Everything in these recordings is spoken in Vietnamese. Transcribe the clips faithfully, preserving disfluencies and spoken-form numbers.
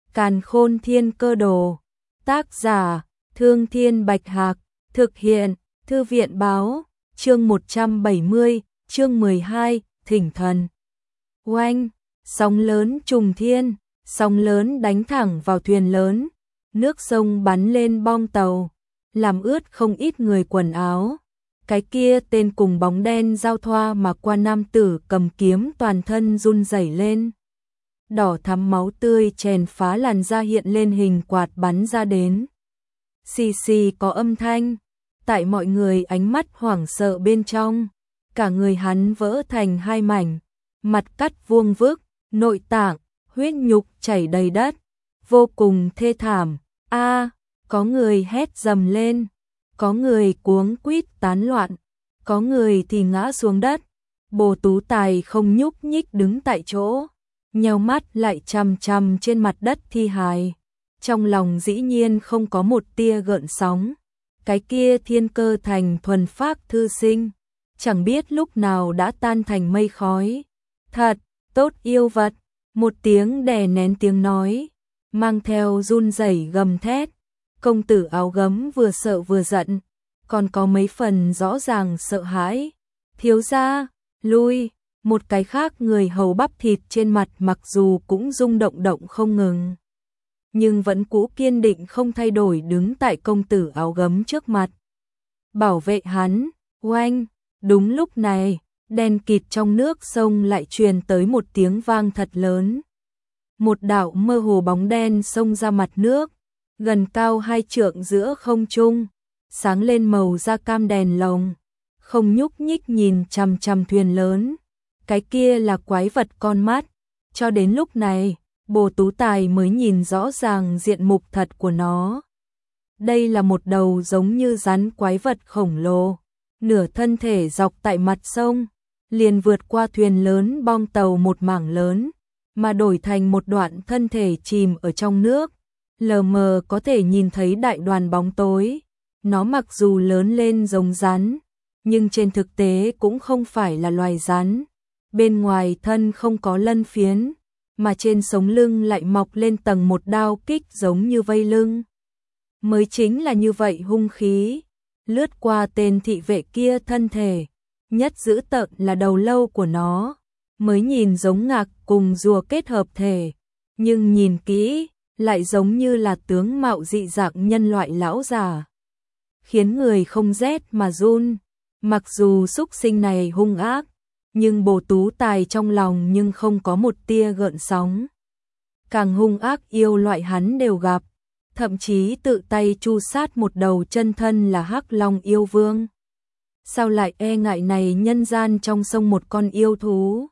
Càn Khôn Thiên Cơ Đồ. Tác giả: Thương Thiên Bạch Hạc. Thực hiện: Thư viện Báo. Chương một trăm bảy mươi, chương mười hai, Thỉnh Thần. Oanh, sóng lớn trùng thiên, sóng lớn đánh thẳng vào thuyền lớn, nước sông bắn lên bong tàu, làm ướt không ít người quần áo. Cái kia tên cùng bóng đen giao thoa mà qua nam tử cầm kiếm toàn thân run rẩy lên. Đỏ thắm máu tươi chèn phá làn da hiện lên hình quạt bắn ra đến. Xì xì có âm thanh, tại mọi người ánh mắt hoảng sợ bên trong, cả người hắn vỡ thành hai mảnh, mặt cắt vuông vức, nội tạng, huyết nhục chảy đầy đất, vô cùng thê thảm. A, có người hét dầm lên, có người cuống quýt tán loạn, có người thì ngã xuống đất. Bồ Tú Tài không nhúc nhích đứng tại chỗ, nheo mắt lại chằm chằm trên mặt đất thi hài, trong lòng dĩ nhiên không có một tia gợn sóng. Cái kia thiên cơ thành thuần phác thư sinh, chẳng biết lúc nào đã tan thành mây khói. Thật tốt yêu vật, một tiếng đè nén tiếng nói, mang theo run rẩy gầm thét. Công tử áo gấm vừa sợ vừa giận, còn có mấy phần rõ ràng sợ hãi. Thiếu gia, lui. Một cái khác người hầu bắp thịt trên mặt mặc dù cũng rung động động không ngừng, nhưng vẫn cũ kiên định không thay đổi đứng tại công tử áo gấm trước mặt, bảo vệ hắn. Oanh, đúng lúc này, đen kịt trong nước sông lại truyền tới một tiếng vang thật lớn. Một đạo mơ hồ bóng đen xông ra mặt nước, gần cao hai trượng giữa không trung, sáng lên màu da cam đèn lồng, không nhúc nhích nhìn chằm chằm thuyền lớn. Cái kia là quái vật con mắt. Cho đến lúc này, Bồ Tú Tài mới nhìn rõ ràng diện mục thật của nó. Đây là một đầu giống như rắn quái vật khổng lồ, nửa thân thể dọc tại mặt sông, liền vượt qua thuyền lớn bong tàu một mảng lớn, mà đổi thành một đoạn thân thể chìm ở trong nước, lờ mờ có thể nhìn thấy đại đoàn bóng tối. Nó mặc dù lớn lên giống rắn, nhưng trên thực tế cũng không phải là loài rắn. Bên ngoài thân không có lân phiến, mà trên sống lưng lại mọc lên tầng một đao kích giống như vây lưng. Mới chính là như vậy hung khí. Lướt qua tên thị vệ kia thân thể, nhất dữ tợn là đầu lâu của nó, mới nhìn giống ngạc cùng rùa kết hợp thể, nhưng nhìn kỹ lại giống như là tướng mạo dị dạng nhân loại lão già, khiến người không rét mà run. Mặc dù súc sinh này hung ác, nhưng Bồ Tú Tài trong lòng nhưng không có một tia gợn sóng. Càng hung ác yêu loại hắn đều gặp, thậm chí tự tay chu sát một đầu chân thân là Hắc Long yêu vương. Sao lại e ngại này nhân gian trong sông một con yêu thú?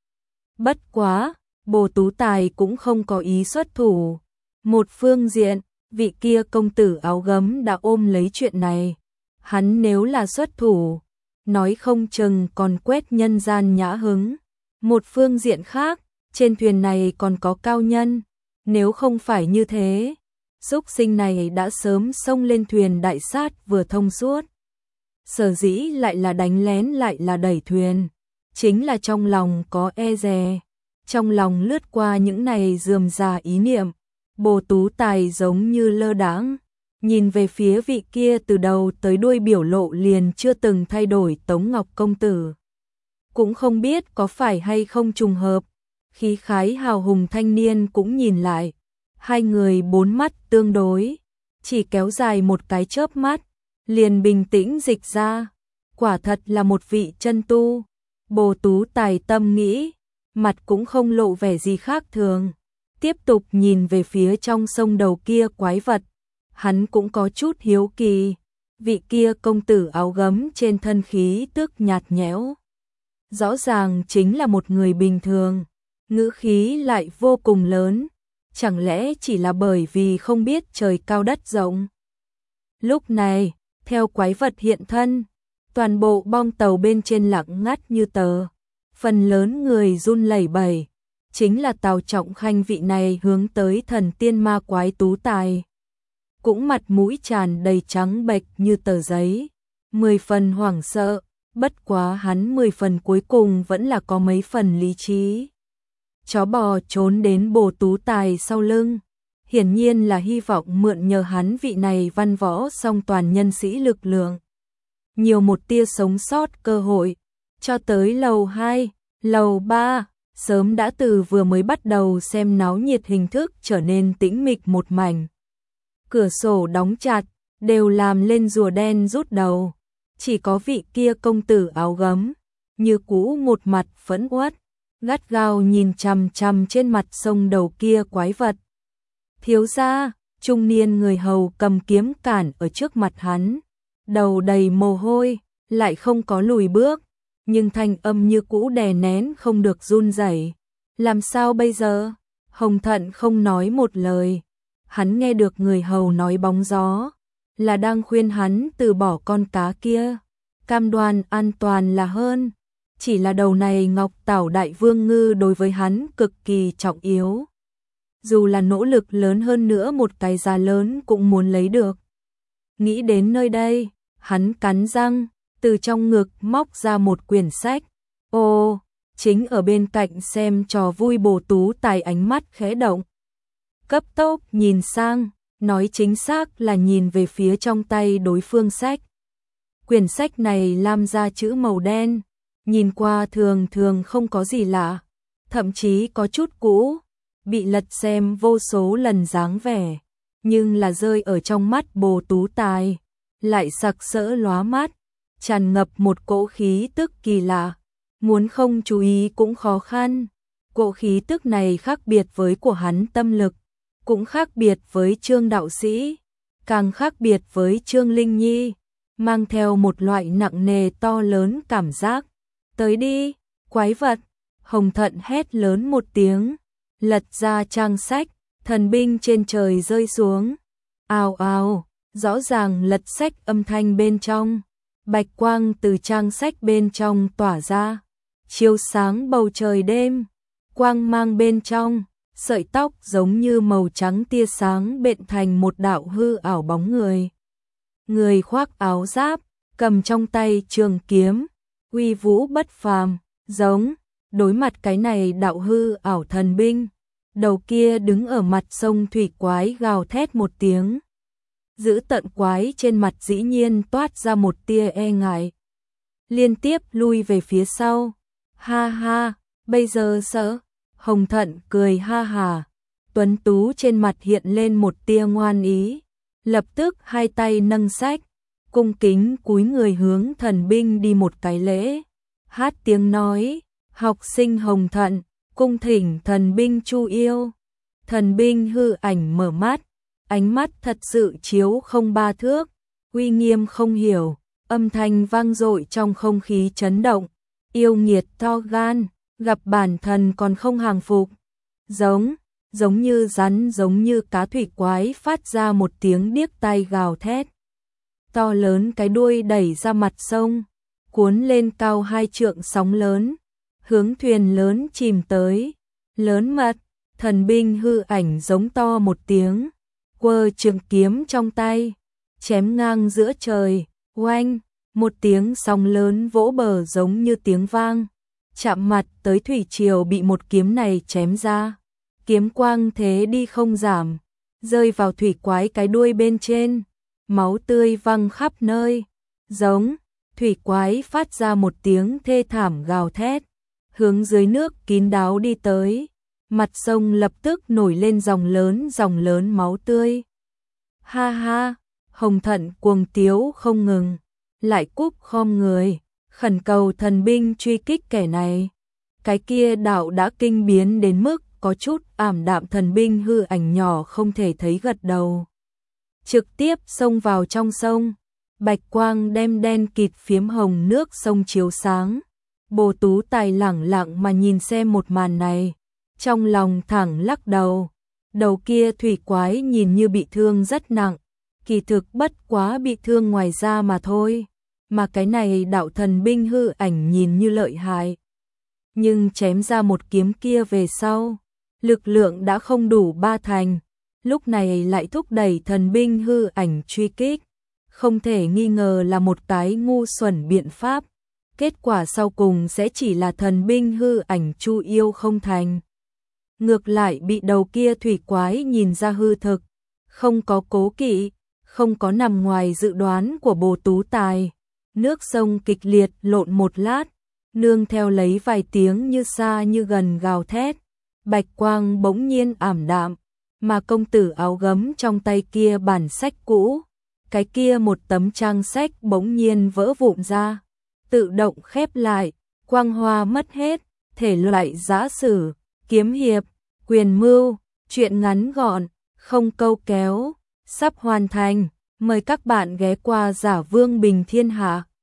Bất quá, Bồ Tú Tài cũng không có ý xuất thủ. Một phương diện, vị kia công tử áo gấm đã ôm lấy chuyện này. Hắn nếu là xuất thủ, nói không chừng còn quét nhân gian nhã hứng. Một phương diện khác, trên thuyền này còn có cao nhân, nếu không phải như thế, súc sinh này đã sớm xông lên thuyền đại sát vừa thông suốt. Sở dĩ lại là đánh lén lại là đẩy thuyền, chính là trong lòng có e dè. Trong lòng lướt qua những này rườm rà ý niệm, Bồ Tú Tài giống như lơ đãng, nhìn về phía vị kia từ đầu tới đuôi biểu lộ liền chưa từng thay đổi Tống Ngọc công tử. Cũng không biết có phải hay không trùng hợp, khí khái hào hùng thanh niên cũng nhìn lại. Hai người bốn mắt tương đối, chỉ kéo dài một cái chớp mắt, liền bình tĩnh dịch ra. Quả thật là một vị chân tu. Bồ Tú Tài tâm nghĩ, mặt cũng không lộ vẻ gì khác thường, tiếp tục nhìn về phía trong sông đầu kia quái vật. Hắn cũng có chút hiếu kỳ, vị kia công tử áo gấm trên thân khí tức nhạt nhẽo, rõ ràng chính là một người bình thường, ngữ khí lại vô cùng lớn, chẳng lẽ chỉ là bởi vì không biết trời cao đất rộng? Lúc này, theo quái vật hiện thân, toàn bộ bong tàu bên trên lặng ngắt như tờ, phần lớn người run lẩy bẩy, chính là Tào Trọng Khanh vị này hướng tới thần tiên ma quái Tú Tài. Cũng mặt mũi tràn đầy trắng bệch như tờ giấy, mười phần hoảng sợ, bất quá hắn mười phần cuối cùng vẫn là có mấy phần lý trí. Chó bò trốn đến Bồ Tú Tài sau lưng, hiển nhiên là hy vọng mượn nhờ hắn vị này văn võ song toàn nhân sĩ lực lượng. Nhiều một tia sống sót cơ hội, cho tới lầu hai, lầu ba, sớm đã từ vừa mới bắt đầu xem náo nhiệt hình thức trở nên tĩnh mịch một mảnh. Cửa sổ đóng chặt, đều làm lên rùa đen rút đầu, chỉ có vị kia công tử áo gấm, như cũ một mặt phẫn uất, gắt gao nhìn chằm chằm trên mặt sông đầu kia quái vật. Thiếu gia, trung niên người hầu cầm kiếm cản ở trước mặt hắn, đầu đầy mồ hôi, lại không có lùi bước, nhưng thanh âm như cũ đè nén không được run rẩy. Làm sao bây giờ? Hồng Thận không nói một lời. Hắn nghe được người hầu nói bóng gió, là đang khuyên hắn từ bỏ con cá kia, cam đoan an toàn là hơn. Chỉ là đầu này Ngọc Tảo Đại Vương Ngư đối với hắn cực kỳ trọng yếu. Dù là nỗ lực lớn hơn nữa một cái giá lớn cũng muốn lấy được. Nghĩ đến nơi đây, hắn cắn răng, từ trong ngực móc ra một quyển sách. Ô, chính ở bên cạnh xem trò vui Bồ Tú Tài ánh mắt khẽ động. Cấp tốc nhìn sang, nói chính xác là nhìn về phía trong tay đối phương sách. Quyển sách này lam ra chữ màu đen, nhìn qua thường thường không có gì lạ, thậm chí có chút cũ, bị lật xem vô số lần dáng vẻ, nhưng là rơi ở trong mắt Bồ Tú Tài, lại sặc sỡ lóa mắt, tràn ngập một cỗ khí tức kỳ lạ, muốn không chú ý cũng khó khăn. Cỗ khí tức này khác biệt với của hắn tâm lực, cũng khác biệt với Trương đạo sĩ, càng khác biệt với Trương Linh Nhi, mang theo một loại nặng nề to lớn cảm giác. Tới đi, quái vật! Hồng Thận hét lớn một tiếng, lật ra trang sách, thần binh trên trời rơi xuống. Ào ào, rõ ràng lật sách âm thanh bên trong, bạch quang từ trang sách bên trong tỏa ra, chiếu sáng bầu trời đêm, quang mang bên trong, sợi tóc giống như màu trắng tia sáng bện thành một đạo hư ảo bóng người. Người khoác áo giáp, cầm trong tay trường kiếm, uy vũ bất phàm, giống, đối mặt cái này đạo hư ảo thần binh, đầu kia đứng ở mặt sông thủy quái gào thét một tiếng. Giữ tận quái trên mặt dĩ nhiên toát ra một tia e ngại, liên tiếp lui về phía sau. Ha ha, bây giờ sợ? Hồng Thận cười ha hà, tuấn tú trên mặt hiện lên một tia ngoan ý, lập tức hai tay nâng sách, cung kính cúi người hướng thần binh đi một cái lễ, hát tiếng nói, học sinh Hồng Thận, cung thỉnh thần binh Chu Yêu. Thần binh hư ảnh mở mắt, ánh mắt thật sự chiếu không ba thước, uy nghiêm không hiểu, âm thanh vang dội trong không khí chấn động, yêu nghiệt to gan, gặp bản thần còn không hàng phục. Giống, giống như rắn giống như cá thủy quái phát ra một tiếng điếc tai gào thét. To lớn cái đuôi đẩy ra mặt sông, cuốn lên cao hai trượng sóng lớn, hướng thuyền lớn chìm tới. Lớn mật, thần binh hư ảnh giống to một tiếng, quơ trường kiếm trong tay, chém ngang giữa trời, oanh, một tiếng sóng lớn vỗ bờ giống như tiếng vang, chạm mặt tới thủy triều bị một kiếm này chém ra. Kiếm quang thế đi không giảm, rơi vào thủy quái cái đuôi bên trên, máu tươi văng khắp nơi. Giống, thủy quái phát ra một tiếng thê thảm gào thét, hướng dưới nước kín đáo đi tới, mặt sông lập tức nổi lên dòng lớn dòng lớn máu tươi. Ha ha, Hồng Thận cuồng tiếu không ngừng, lại cúp khom người, khẩn cầu thần binh truy kích kẻ này. Cái kia đạo đã kinh biến đến mức có chút ảm đạm, thần binh hư ảnh nhỏ không thể thấy gật đầu, trực tiếp xông vào trong sông, bạch quang đem đen kịt phiếm hồng nước sông chiếu sáng. Bồ Tú Tài lẳng lặng mà nhìn xem một màn này, trong lòng thẳng lắc đầu. Đầu kia thủy quái nhìn như bị thương rất nặng, kỳ thực bất quá bị thương ngoài da mà thôi, mà cái này đạo thần binh hư ảnh nhìn như lợi hại, nhưng chém ra một kiếm kia về sau, lực lượng đã không đủ ba thành, lúc này lại thúc đẩy thần binh hư ảnh truy kích, không thể nghi ngờ là một cái ngu xuẩn biện pháp, kết quả sau cùng sẽ chỉ là thần binh hư ảnh Chu Yêu không thành. ngược lại bị đầu kia thủy quái nhìn ra hư thực, không có cố kỵ, không có nằm ngoài dự đoán của Bồ Tú Tài. Nước sông kịch liệt lộn một lát, nương theo lấy vài tiếng như xa như gần gào thét, bạch quang bỗng nhiên ảm đạm, mà công tử áo gấm trong tay kia bản sách cũ, cái kia một tấm trang sách bỗng nhiên vỡ vụn ra, tự động khép lại, quang hoa mất hết, thể loại giã sử, kiếm hiệp, quyền mưu, truyện ngắn gọn, không câu kéo, sắp hoàn thành, mời các bạn ghé qua Giả Vương Bình Thiên Hạ.